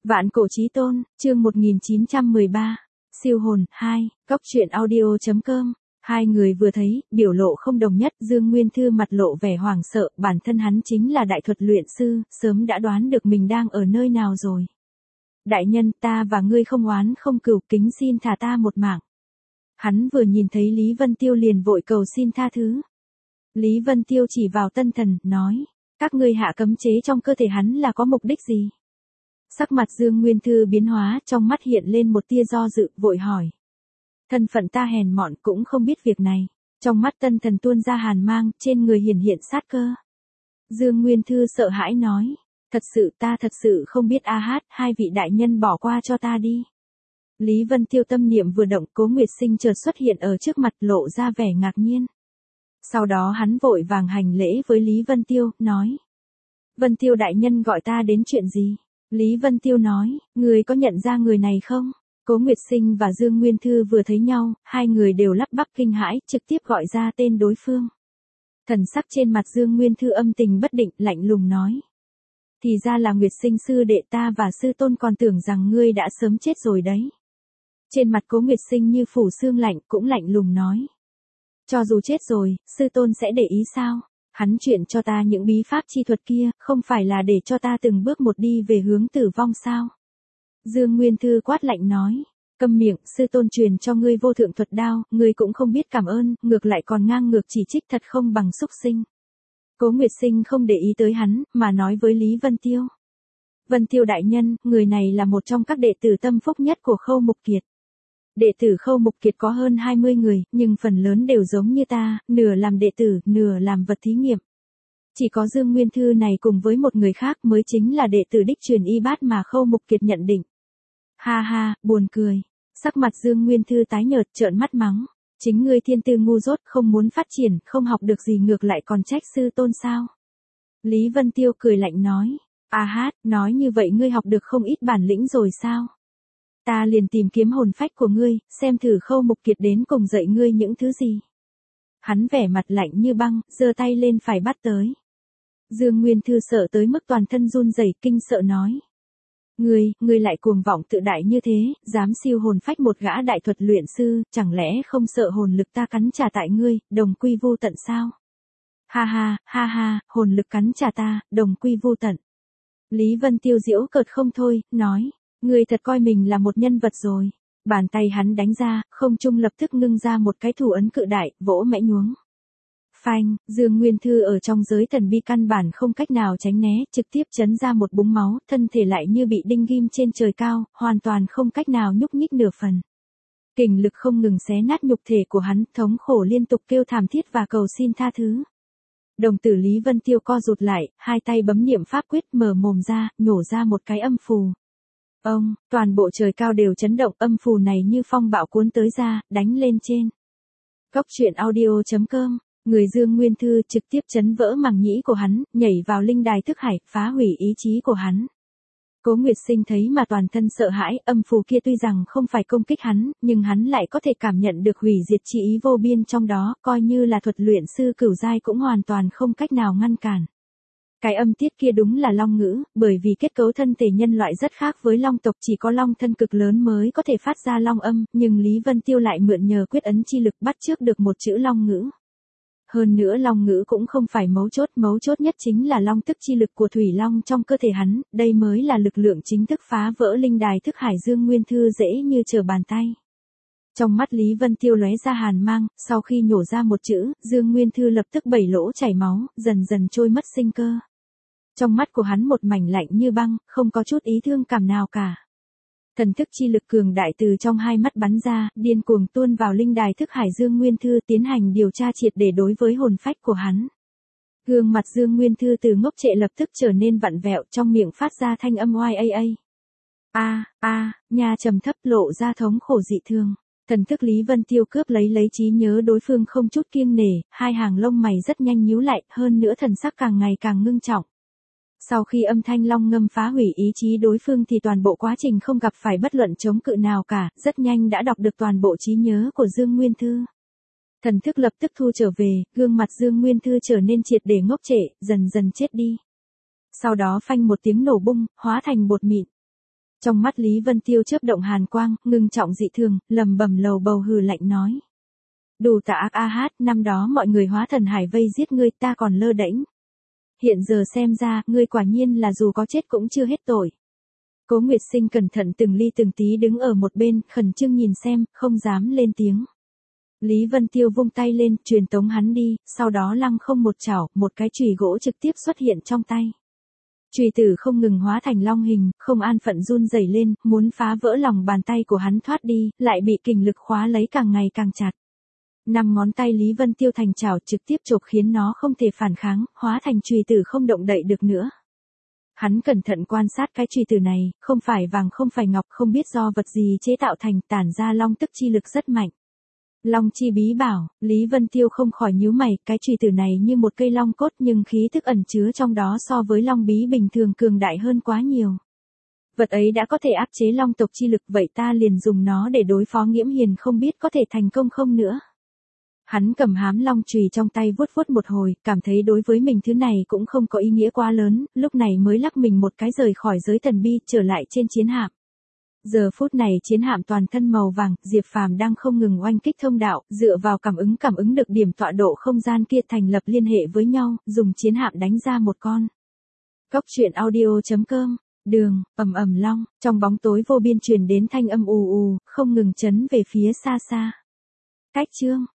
Vạn cổ chí tôn, chương 1913. Siêu hồn 2, Cốc truyện audio.com. Hai người vừa thấy, biểu lộ không đồng nhất, Dương Nguyên Thư mặt lộ vẻ hoảng sợ, bản thân hắn chính là đại thuật luyện sư, sớm đã đoán được mình đang ở nơi nào rồi. Đại nhân, ta và ngươi không oán không cừu, kính xin thả ta một mạng. Hắn vừa nhìn thấy Lý Vân Tiêu liền vội cầu xin tha thứ. Lý Vân Tiêu chỉ vào Tân Thần, nói, các ngươi hạ cấm chế trong cơ thể hắn là có mục đích gì? Sắc mặt Dương Nguyên Thư biến hóa, trong mắt hiện lên một tia do dự, vội hỏi. Thân phận ta hèn mọn cũng không biết việc này. Trong mắt Tân Thần tuôn ra hàn mang, trên người hiện sát cơ. Dương Nguyên Thư sợ hãi nói. Ta thật sự không biết hai vị đại nhân bỏ qua cho ta đi. Lý Vân Tiêu tâm niệm vừa động, Cố Nguyệt Sinh chợt xuất hiện ở trước mặt, lộ ra vẻ ngạc nhiên. Sau đó hắn vội vàng hành lễ với Lý Vân Tiêu, nói. Vân Tiêu đại nhân gọi ta đến chuyện gì? Lý Vân Tiêu nói, người có nhận ra người này không? Cố Nguyệt Sinh và Dương Nguyên Thư vừa thấy nhau, hai người đều lắp bắp kinh hãi, trực tiếp gọi ra tên đối phương. Thần sắc trên mặt Dương Nguyên Thư âm tình bất định, lạnh lùng nói. Thì ra là Nguyệt Sinh sư đệ, ta và sư tôn còn tưởng rằng ngươi đã sớm chết rồi đấy. Trên mặt Cố Nguyệt Sinh như phủ xương lạnh, cũng lạnh lùng nói. Cho dù chết rồi, sư tôn sẽ để ý sao? Hắn chuyện cho ta những bí pháp chi thuật kia, không phải là để cho ta từng bước một đi về hướng tử vong sao? Dương Nguyên Thư quát lạnh nói. Câm miệng, sư tôn truyền cho ngươi vô thượng thuật đao, ngươi cũng không biết cảm ơn, ngược lại còn ngang ngược chỉ trích, thật không bằng xúc sinh. Cố Nguyệt Sinh không để ý tới hắn, mà nói với Lý Vân Tiêu. Vân Tiêu đại nhân, người này là một trong các đệ tử tâm phúc nhất của Khâu Mục Kiệt. Đệ tử Khâu Mục Kiệt có hơn 20 người, nhưng phần lớn đều giống như ta, nửa làm đệ tử, nửa làm vật thí nghiệm. Chỉ có Dương Nguyên Thư này cùng với một người khác mới chính là đệ tử đích truyền y bát mà Khâu Mục Kiệt nhận định. Ha ha, buồn cười. Sắc mặt Dương Nguyên Thư tái nhợt, trợn mắt mắng. Chính ngươi thiên tư ngu dốt, không muốn phát triển, không học được gì, ngược lại còn trách sư tôn sao? Lý Vân Tiêu cười lạnh nói. Nói như vậy ngươi học được không ít bản lĩnh rồi sao? Ta liền tìm kiếm hồn phách của ngươi, xem thử Khâu Mục Kiệt đến cùng dạy ngươi những thứ gì. Hắn vẻ mặt lạnh như băng, giơ tay lên phải bắt tới. Dương Nguyên Thư sợ tới mức toàn thân run rẩy, kinh sợ nói. Ngươi lại cuồng vọng tự đại như thế, dám siêu hồn phách một gã đại thuật luyện sư, chẳng lẽ không sợ hồn lực ta cắn trả tại ngươi, đồng quy vu tận sao? Ha ha, hồn lực cắn trả ta, đồng quy vu tận. Lý Vân Tiêu giễu cợt không thôi, nói. Ngươi thật coi mình là một nhân vật rồi. Bàn tay hắn đánh ra, không trung lập tức ngưng ra một cái thủ ấn cự đại, vỗ mẽ nhuống. Phanh, Dương Nguyên Thư ở trong giới thần bi căn bản không cách nào tránh né, trực tiếp chấn ra một búng máu, thân thể lại như bị đinh ghim trên trời cao, hoàn toàn không cách nào nhúc nhích nửa phần. Kình lực không ngừng xé nát nhục thể của hắn, thống khổ liên tục kêu thảm thiết và cầu xin tha thứ. Đồng tử Lý Vân Tiêu co rụt lại, hai tay bấm niệm pháp quyết, mở mồm ra, nhổ ra một cái âm phù. Toàn bộ trời cao đều chấn động, âm phù này như phong bạo cuốn tới ra, đánh lên trên. Cốc truyện audio.com. Người Dương Nguyên Thư trực tiếp chấn vỡ màng nhĩ của hắn, nhảy vào linh đài thức hải, phá hủy ý chí của hắn. Cố Nguyệt Sinh thấy mà toàn thân sợ hãi, âm phù kia tuy rằng không phải công kích hắn, nhưng hắn lại có thể cảm nhận được hủy diệt chi ý vô biên trong đó, coi như là thuật luyện sư cửu giai cũng hoàn toàn không cách nào ngăn cản. Cái âm tiết kia đúng là long ngữ, bởi vì kết cấu thân thể nhân loại rất khác với long tộc, chỉ có long thân cực lớn mới có thể phát ra long âm, nhưng Lý Vân Tiêu lại mượn nhờ quyết ấn chi lực bắt chước được một chữ long ngữ. Hơn nữa long ngữ cũng không phải mấu chốt nhất chính là long tức chi lực của thủy long trong cơ thể hắn, đây mới là lực lượng chính thức phá vỡ linh đài thức hải Dương Nguyên Thư dễ như trở bàn tay. Trong mắt Lý Vân Tiêu lóe ra hàn mang, sau khi nhổ ra một chữ, Dương Nguyên Thư lập tức 7 lỗ chảy máu, dần dần trôi mất sinh cơ. Trong mắt của hắn một mảnh lạnh như băng, không có chút ý thương cảm nào cả. Thần thức chi lực cường đại từ trong hai mắt bắn ra, điên cuồng tuôn vào linh đài thức hải Dương Nguyên Thư, tiến hành điều tra triệt để đối với hồn phách của hắn. Gương mặt Dương Nguyên Thư từ ngốc trệ lập tức trở nên vặn vẹo, trong miệng phát ra thanh âm oai nha trầm thấp, lộ ra thống khổ dị thường. Thần thức Lý Vân Tiêu cướp lấy trí nhớ đối phương không chút kiêng nể, hai hàng lông mày rất nhanh nhíu lại, hơn nữa thần sắc càng ngày càng ngưng trọng. Sau khi âm thanh long ngâm phá hủy ý chí đối phương thì toàn bộ quá trình không gặp phải bất luận chống cự nào cả, rất nhanh đã đọc được toàn bộ trí nhớ của Dương Nguyên Thư. Thần thức lập tức thu trở về, gương mặt Dương Nguyên Thư trở nên triệt để ngốc trệ, dần dần chết đi. Sau đó phanh một tiếng nổ bung, hóa thành bột mịn. Trong mắt Lý Vân Tiêu chớp động hàn quang, ngưng trọng dị thường, lầm bầm lầu bầu hừ lạnh nói. Đủ tà ác a hát, năm đó mọi người hóa thần hải vây giết ngươi, ta còn lơ đễnh. Hiện giờ xem ra, ngươi quả nhiên là dù có chết cũng chưa hết tội. Cố Nguyệt Sinh cẩn thận từng ly từng tí đứng ở một bên, khẩn trương nhìn xem, không dám lên tiếng. Lý Vân Tiêu vung tay lên, truyền tống hắn đi, sau đó lăng không một chảo, một cái chùy gỗ trực tiếp xuất hiện trong tay. Chùy tử không ngừng hóa thành long hình, không an phận run rẩy lên, muốn phá vỡ lòng bàn tay của hắn thoát đi, lại bị kình lực khóa lấy càng ngày càng chặt. 5 ngón tay Lý Vân Tiêu thành chảo trực tiếp chộp khiến nó không thể phản kháng, hóa thành chùy tử không động đậy được nữa. Hắn cẩn thận quan sát cái chùy tử này, không phải vàng không phải ngọc, không biết do vật gì chế tạo thành, tản ra long tức chi lực rất mạnh. Long chi bí bảo, Lý Vân Tiêu không khỏi nhíu mày, cái chùy tử này như một cây long cốt nhưng khí thức ẩn chứa trong đó so với long bí bình thường cường đại hơn quá nhiều. Vật ấy đã có thể áp chế long tộc chi lực, vậy ta liền dùng nó để đối phó Nghiễm Hiền, không biết có thể thành công không nữa. Hắn cầm hám long chùy trong tay vuốt vuốt một hồi, cảm thấy đối với mình thứ này cũng không có ý nghĩa quá lớn, lúc này mới lắc mình một cái rời khỏi giới thần bi, trở lại trên chiến hạm. Giờ phút này chiến hạm toàn thân màu vàng, Diệp Phàm đang không ngừng oanh kích thông đạo, dựa vào cảm ứng được điểm tọa độ không gian kia thành lập liên hệ với nhau, dùng chiến hạm đánh ra một con. Cốc truyện audio.com, đường, ầm ầm long, trong bóng tối vô biên truyền đến thanh âm ù ù, không ngừng chấn về phía xa xa. Cách chương